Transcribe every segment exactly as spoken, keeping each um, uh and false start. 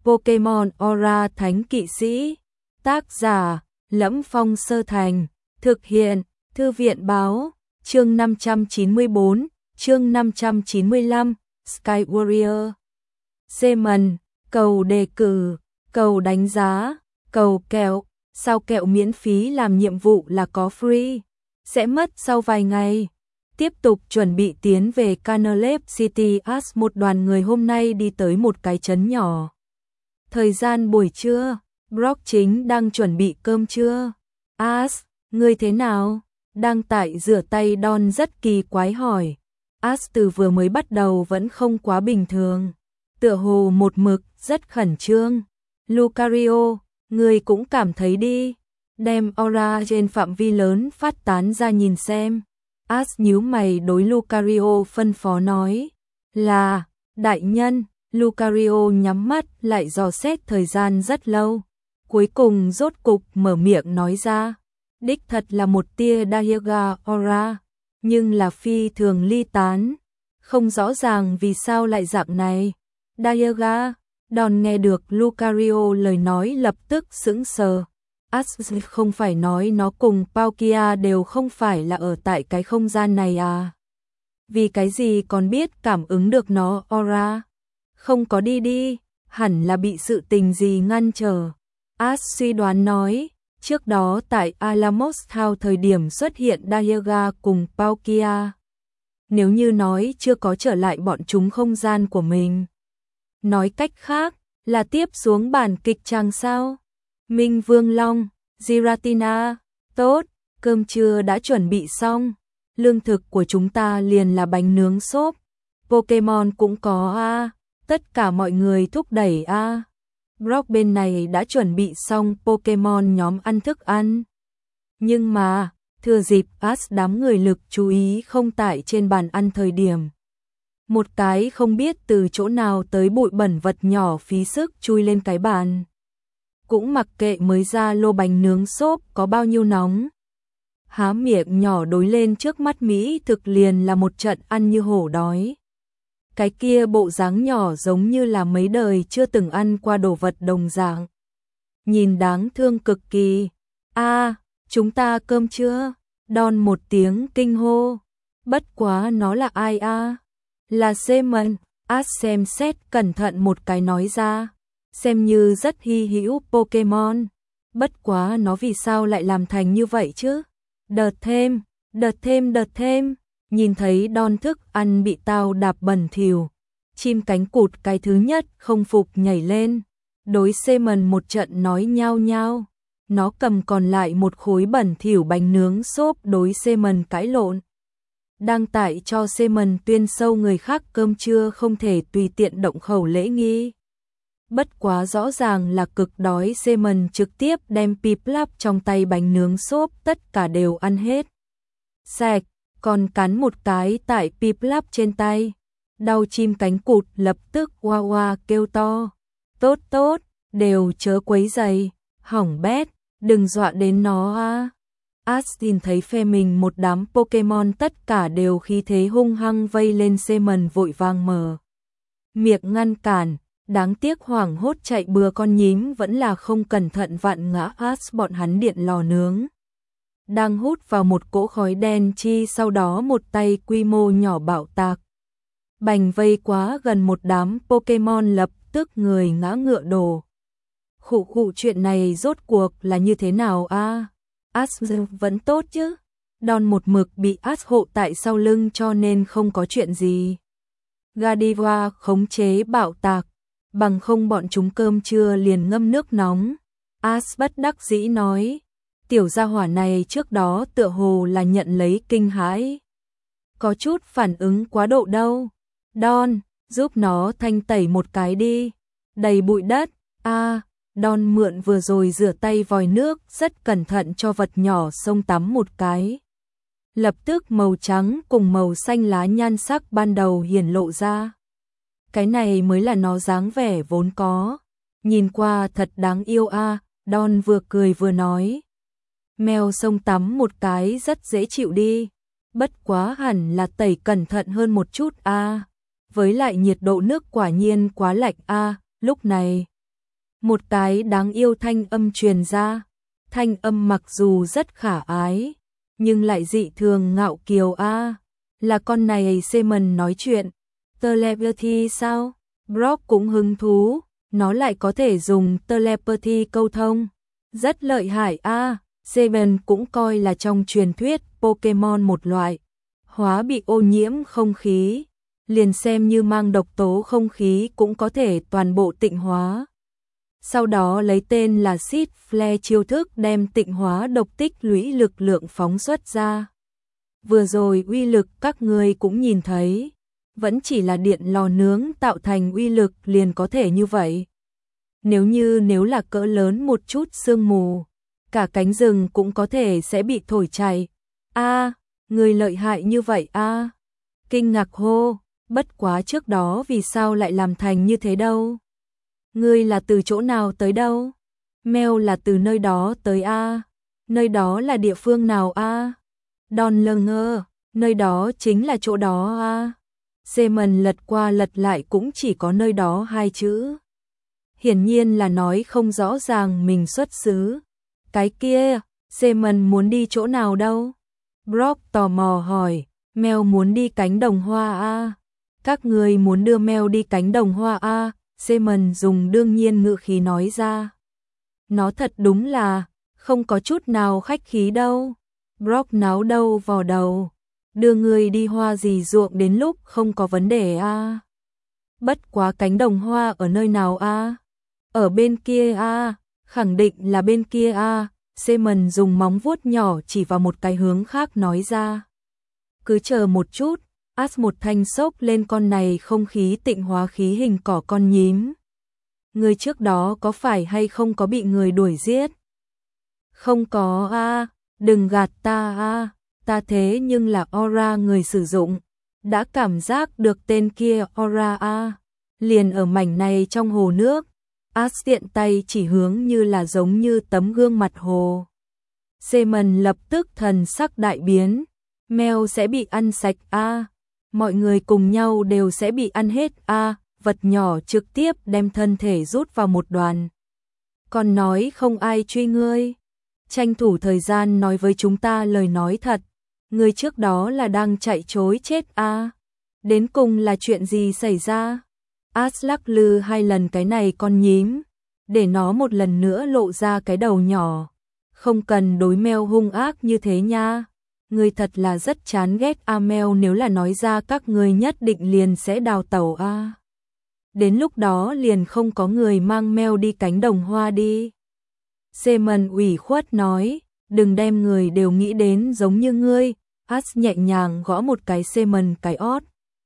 Pokemon Aura Thánh Kỵ Sĩ. Tác giả: Lẫm Phong Sơ Thành. Thực hiện: Thư viện báo. Chương năm trăm chín mươi bốn, chương năm trăm chín mươi lăm, Sky Warrior. Seaman, cầu đề cử, cầu đánh giá, cầu kẹo. Sao kẹo miễn phí làm nhiệm vụ là có free, sẽ mất sau vài ngày. Tiếp tục chuẩn bị tiến về Canalep City. As một đoàn người hôm nay đi tới một cái trấn nhỏ. Thời gian buổi trưa, Brock chính đang chuẩn bị cơm trưa. As, ngươi thế nào? Đang tại rửa tay Don rất kỳ quái hỏi. As từ vừa mới bắt đầu vẫn không quá bình thường, tựa hồ một mực rất khẩn trương. Lucario, ngươi cũng cảm thấy đi, đem aura trên phạm vi lớn phát tán ra nhìn xem. As nhíu mày đối Lucario phân phó nói. Là, đại nhân. Lucario nhắm mắt lại dò xét thời gian rất lâu. Cuối cùng rốt cục mở miệng nói ra. Đích thật là một tia Dialga aura, nhưng là phi thường ly tán. Không rõ ràng vì sao lại dạng này. Dialga. Don nghe được Lucario lời nói lập tức sững sờ. As không phải nói nó cùng Palkia đều không phải là ở tại cái không gian này à? Vì cái gì còn biết cảm ứng được nó aura? Không có đi đi, hẳn là bị sự tình gì ngăn trở. As suy đoán nói, trước đó tại Alamos Town thời điểm xuất hiện Dialga cùng Palkia. Nếu như nói chưa có trở lại bọn chúng không gian của mình. Nói cách khác, là tiếp xuống bản kịch chàng sao? Minh Vương Long, Giratina, tốt, cơm trưa đã chuẩn bị xong. Lương thực của chúng ta liền là bánh nướng xốp. Pokemon cũng có a, tất cả mọi người thúc đẩy a. Brock bên này đã chuẩn bị xong Pokemon nhóm ăn thức ăn. Nhưng mà, thừa dịp As đám người lực chú ý không tại trên bàn ăn thời điểm. Một cái không biết từ chỗ nào tới bụi bẩn vật nhỏ phí sức chui lên cái bàn. Cũng mặc kệ mới ra lô bánh nướng xốp có bao nhiêu nóng. Há miệng nhỏ đối lên trước mắt Mỹ thực liền là một trận ăn như hổ đói. Cái kia bộ dáng nhỏ giống như là mấy đời chưa từng ăn qua đồ vật đồng dạng. Nhìn đáng thương cực kỳ. A, chúng ta cơm chưa? Don một tiếng kinh hô. Bất quá nó là ai a? Là Seaman. As xem xét cẩn thận một cái nói ra. Xem như rất hy hữu Pokemon. Bất quá nó vì sao lại làm thành như vậy chứ? Đợt thêm, đợt thêm, đợt thêm. Nhìn thấy Don thức ăn bị tao đạp bẩn thỉu. Chim cánh cụt cái thứ nhất không phục nhảy lên. Đối Seaman một trận nói nhao nhao. Nó cầm còn lại một khối bẩn thỉu bánh nướng xốp đối Seaman cãi lộn. Đang tại cho Seaman tuyên sâu người khác cơm trưa không thể tùy tiện động khẩu lễ nghi. Bất quá rõ ràng là cực đói. Seaman trực tiếp đem Piplup trong tay bánh nướng xốp tất cả đều ăn hết. Sạch, còn cắn một cái tại Piplup trên tay. Đau chim cánh cụt lập tức oa oa kêu to. Tốt tốt, đều chớ quấy giày, hỏng bét, đừng dọa đến nó a. As nhìn thấy phe mình một đám Pokemon tất cả đều khí thế hung hăng vây lên. Seaman vội vàng mở miệng ngăn cản. Đáng tiếc hoảng hốt chạy bừa con nhím vẫn là không cẩn thận vặn ngã As bọn hắn điện lò nướng. Đang hút vào một cỗ khói đen chi, sau đó một tay quy mô nhỏ bạo tạc. Bành vây quá gần một đám Pokemon lập tức người ngã ngựa đổ. Khụ khụ, chuyện này rốt cuộc là như thế nào a? As vẫn tốt chứ? Don một mực bị As hộ tại sau lưng cho nên không có chuyện gì. Godiva khống chế bạo tạc. Bằng không bọn chúng cơm trưa liền ngâm nước nóng. As bất đắc dĩ nói. Tiểu gia hỏa này trước đó tựa hồ là nhận lấy kinh hãi. Có chút phản ứng quá độ đâu. Don, giúp nó thanh tẩy một cái đi. Đầy bụi đất. A, Don mượn vừa rồi rửa tay vòi nước rất cẩn thận cho vật nhỏ xông tắm một cái. Lập tức màu trắng cùng màu xanh lá nhan sắc ban đầu hiển lộ ra. Cái này mới là nó dáng vẻ vốn có. Nhìn qua thật đáng yêu a. Don vừa cười vừa nói. Mèo xông tắm một cái rất dễ chịu đi. Bất quá hẳn là tẩy cẩn thận hơn một chút a. Với lại nhiệt độ nước quả nhiên quá lạnh a. Lúc này, Một cái đáng yêu thanh âm truyền ra. Thanh âm mặc dù rất khả ái, nhưng lại dị thường ngạo kiều a. À, là con này Simon nói chuyện. Telepathy sao? Brock cũng hứng thú, nó lại có thể dùng telepathy câu thông. Rất lợi hại a. À, Simon cũng coi là trong truyền thuyết Pokemon một loại. Hóa bị ô nhiễm không khí, liền xem như mang độc tố không khí cũng có thể toàn bộ tịnh hóa. Sau đó lấy tên là Seed Flare chiêu thức đem tịnh hóa độc tích lũy lực lượng phóng xuất ra. Vừa rồi uy lực các người cũng nhìn thấy, vẫn chỉ là điện lò nướng tạo thành uy lực liền có thể như vậy. Nếu như nếu là cỡ lớn một chút sương mù, cả cánh rừng cũng có thể sẽ bị thổi chạy. A, à, người lợi hại như vậy a. À. Kinh ngạc hô, bất quá trước đó vì sao lại làm thành như thế đâu? Ngươi là từ chỗ nào tới đâu? Mèo là từ nơi đó tới a. À. Nơi đó là địa phương nào a? À? Đòn lơ ngơ, nơi đó chính là chỗ đó a. À. Simon lật qua lật lại cũng chỉ có nơi đó hai chữ. Hiển nhiên là nói không rõ ràng mình xuất xứ. Cái kia, Simon muốn đi chỗ nào đâu? Brock tò mò hỏi, mèo muốn đi cánh đồng hoa a. À? Các người muốn đưa mèo đi cánh đồng hoa a? À? Simon dùng đương nhiên ngữ khí nói ra. Nó thật đúng là không có chút nào khách khí đâu. Brock náo đâu vò đầu. Đưa người đi hoa gì ruộng đến lúc không có vấn đề a. À? Bất quá cánh đồng hoa ở nơi nào a? À? Ở bên kia a, à? Khẳng định là bên kia a. À? Simon dùng móng vuốt nhỏ chỉ vào một cái hướng khác nói ra. Cứ chờ một chút. As một thanh xốc lên con này không khí tịnh hóa khí hình cỏ con nhím. Người trước đó có phải hay không có bị người đuổi giết? Không có a, à, đừng gạt ta a, à, ta thế nhưng là aura người sử dụng, đã cảm giác được tên kia aura a, à, liền ở mảnh này trong hồ nước. As tiện tay chỉ hướng như là giống như tấm gương mặt hồ. Simon lập tức thần sắc đại biến, mèo sẽ bị ăn sạch a. À. Mọi người cùng nhau đều sẽ bị ăn hết a, à, vật nhỏ trực tiếp đem thân thể rút vào một đoàn. Còn nói không ai truy ngươi, tranh thủ thời gian nói với chúng ta lời nói thật, ngươi trước đó là đang chạy trối chết a. À. Đến cùng là chuyện gì xảy ra? As lắc lư hai lần cái này con nhím, để nó một lần nữa lộ ra cái đầu nhỏ. Không cần đối mèo hung ác như thế nha. Người thật là rất chán ghét a. Mèo nếu là nói ra các người nhất định liền sẽ đào tẩu a. À. Đến lúc đó liền không có người mang mèo đi cánh đồng hoa đi. Simon ủy khuất nói, đừng đem người đều nghĩ đến giống như ngươi. As nhẹ nhàng gõ một cái Simon cái ót.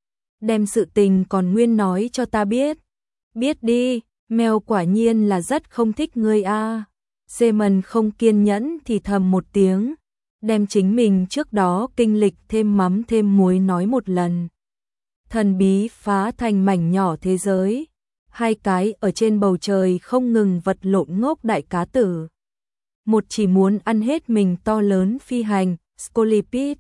Đem sự tình còn nguyên nói cho ta biết. Biết đi, mèo quả nhiên là rất không thích ngươi a. À. Simon không kiên nhẫn thì thầm một tiếng. Đem chính mình trước đó kinh lịch thêm mắm thêm muối nói một lần. Thần bí phá thành mảnh nhỏ thế giới. Hai cái ở trên bầu trời không ngừng vật lộn ngốc đại cá tử. Một chỉ muốn ăn hết mình to lớn phi hành, Scolipede.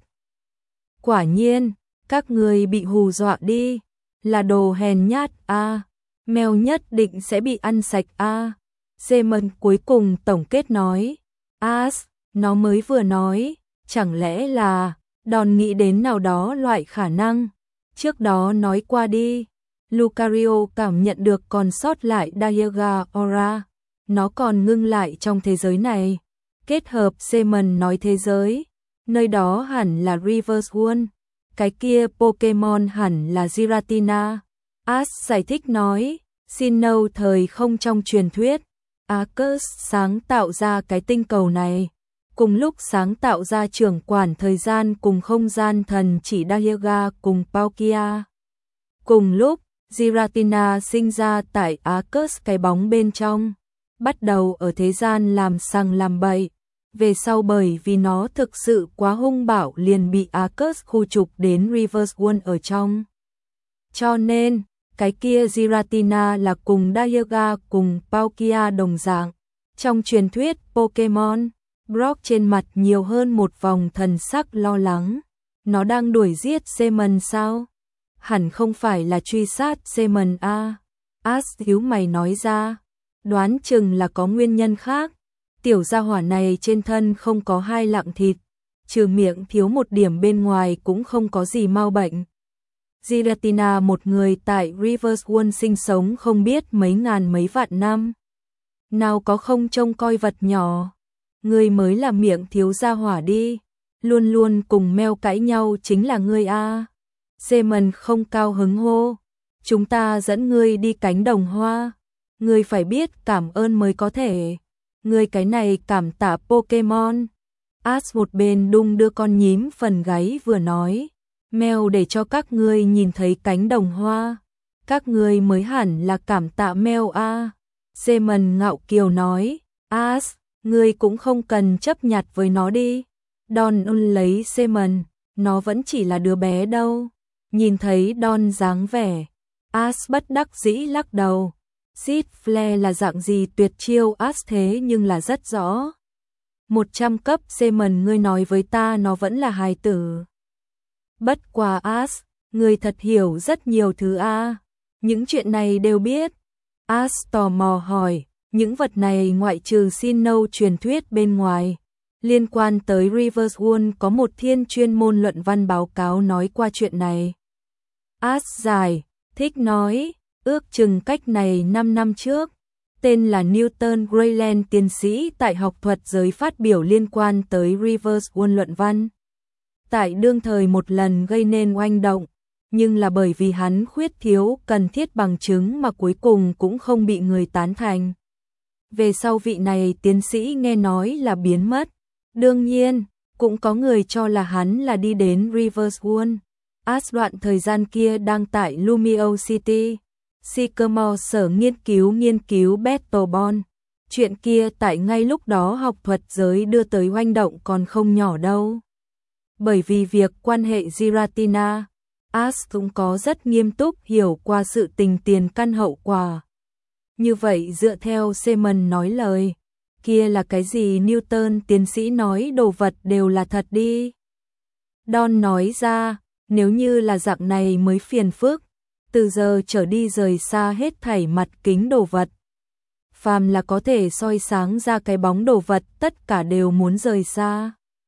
Quả nhiên, các người bị hù dọa đi. Là đồ hèn nhát a. À. Mèo nhất định sẽ bị ăn sạch a. À. Simon cuối cùng tổng kết nói. As, nó mới vừa nói, chẳng lẽ là đòn nghĩ đến nào đó loại khả năng. Trước đó nói qua đi. Lucario cảm nhận được còn sót lại Dialga Aura. Nó còn ngưng lại trong thế giới này. Kết hợp Simon nói thế giới. Nơi đó hẳn là Reverse World. Cái kia Pokemon hẳn là Giratina. As giải thích nói. Sinnoh thời không trong truyền thuyết. Arceus sáng tạo ra cái tinh cầu này. Cùng lúc sáng tạo ra trưởng quản thời gian cùng không gian thần chỉ Dialga cùng Palkia. Cùng lúc, Giratina sinh ra tại Arceus cái bóng bên trong. Bắt đầu ở thế gian làm sằng làm bậy. Về sau bởi vì nó thực sự quá hung bạo liền bị Arceus khu trục đến Reverse World ở trong. Cho nên, cái kia Giratina là cùng Dialga cùng Palkia đồng dạng. Trong truyền thuyết Pokemon, Brock trên mặt nhiều hơn một vòng thần sắc lo lắng. Nó đang đuổi giết Simon sao? Hẳn không phải là truy sát Simon a. As hiếu mày nói ra. Đoán chừng là có nguyên nhân khác. Tiểu gia hỏa này trên thân không có hai lạng thịt, trừ miệng thiếu một điểm bên ngoài cũng không có gì mau bệnh. Giratina một người tại Riverswald sinh sống không biết mấy ngàn mấy vạn năm. Nào có không trông coi vật nhỏ. Ngươi mới là miệng thiếu gia hỏa đi. Luôn luôn cùng Mel cãi nhau chính là ngươi a. Simon không cao hứng hô. Chúng ta dẫn ngươi đi cánh đồng hoa. Ngươi phải biết cảm ơn mới có thể. Ngươi cái này cảm tạ Pokemon. Ash một bên đung đưa con nhím phần gáy vừa nói. Mel để cho các ngươi nhìn thấy cánh đồng hoa. Các ngươi mới hẳn là cảm tạ Mel a. Simon ngạo kiều nói. Ash, ngươi cũng không cần chấp nhặt với nó đi. Don ôn lấy Simon, nó vẫn chỉ là đứa bé đâu. Nhìn thấy Don dáng vẻ, Ash bất đắc dĩ lắc đầu. Sid Flare là dạng gì tuyệt chiêu Ash thế nhưng là rất rõ. một trăm cấp Simon ngươi nói với ta nó vẫn là hài tử. Bất quá Ash, ngươi thật hiểu rất nhiều thứ a. Những chuyện này đều biết. Ash tò mò hỏi, những vật này ngoại trừ Sinnoh truyền thuyết bên ngoài. Liên quan tới Riverswald có một thiên chuyên môn luận văn báo cáo nói qua chuyện này. Ash dài, thích nói, ước chừng cách này năm năm trước, tên là Newton Grayland tiến sĩ tại học thuật giới phát biểu liên quan tới Riverswald luận văn. Tại đương thời một lần gây nên oanh động, nhưng là bởi vì hắn khuyết thiếu cần thiết bằng chứng mà cuối cùng cũng không bị người tán thành. Về sau vị này tiến sĩ nghe nói là biến mất. Đương nhiên, cũng có người cho là hắn là đi đến Riverswald. Ash đoạn thời gian kia đang tại Lumio City, Sycamore sở nghiên cứu nghiên cứu Battlebond. Chuyện kia tại ngay lúc đó học thuật giới đưa tới hoành động còn không nhỏ đâu. Bởi vì việc quan hệ Giratina, Ash cũng có rất nghiêm túc hiểu qua sự tình tiền căn hậu quả. Như vậy dựa theo Simon nói lời, kia là cái gì Newton tiến sĩ nói đồ vật đều là thật đi. Don nói ra, nếu như là dạng này mới phiền phức, từ giờ trở đi rời xa hết thảy mặt kính đồ vật. Phàm là có thể soi sáng ra cái bóng đồ vật tất cả đều muốn rời xa.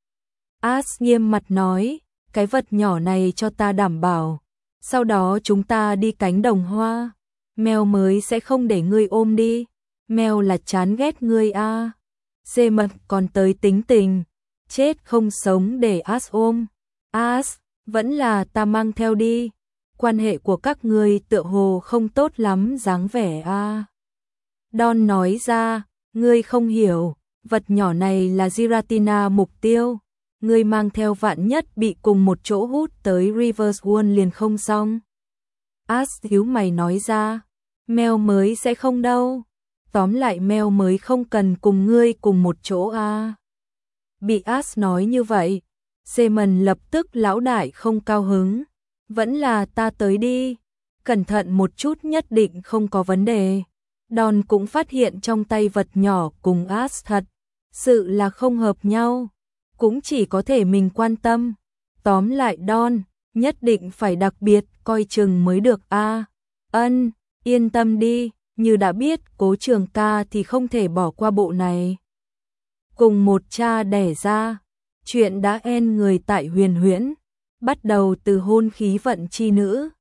Ash nghiêm mặt nói, cái vật nhỏ này cho ta đảm bảo, sau đó chúng ta đi cánh đồng hoa. Mel mới sẽ không để ngươi ôm đi. Mel là chán ghét ngươi a. À. Simon còn tới tính tình, chết không sống để Ash ôm. Ash, vẫn là ta mang theo đi. Quan hệ của các ngươi tựa hồ không tốt lắm dáng vẻ a. À. Don nói ra, ngươi không hiểu, vật nhỏ này là Giratina mục tiêu. Ngươi mang theo vạn nhất bị cùng một chỗ hút tới Riverswald liền không xong. Ash hiếu mày nói ra, Mel mới sẽ không đâu. Tóm lại Mel mới không cần cùng ngươi cùng một chỗ a. À. Bị Ash nói như vậy, Simon lập tức lão đại không cao hứng. Vẫn là ta tới đi, cẩn thận một chút nhất định không có vấn đề. Don cũng phát hiện trong tay vật nhỏ cùng Ash thật sự là không hợp nhau, cũng chỉ có thể mình quan tâm. Tóm lại Don, nhất định phải đặc biệt coi chừng mới được a. À. Ân, yên tâm đi, như đã biết Cố Trường ca thì không thể bỏ qua bộ này. Cùng một cha đẻ ra, chuyện đã en người tại Huyền Huyễn, bắt đầu từ hôn khí vận chi nữ,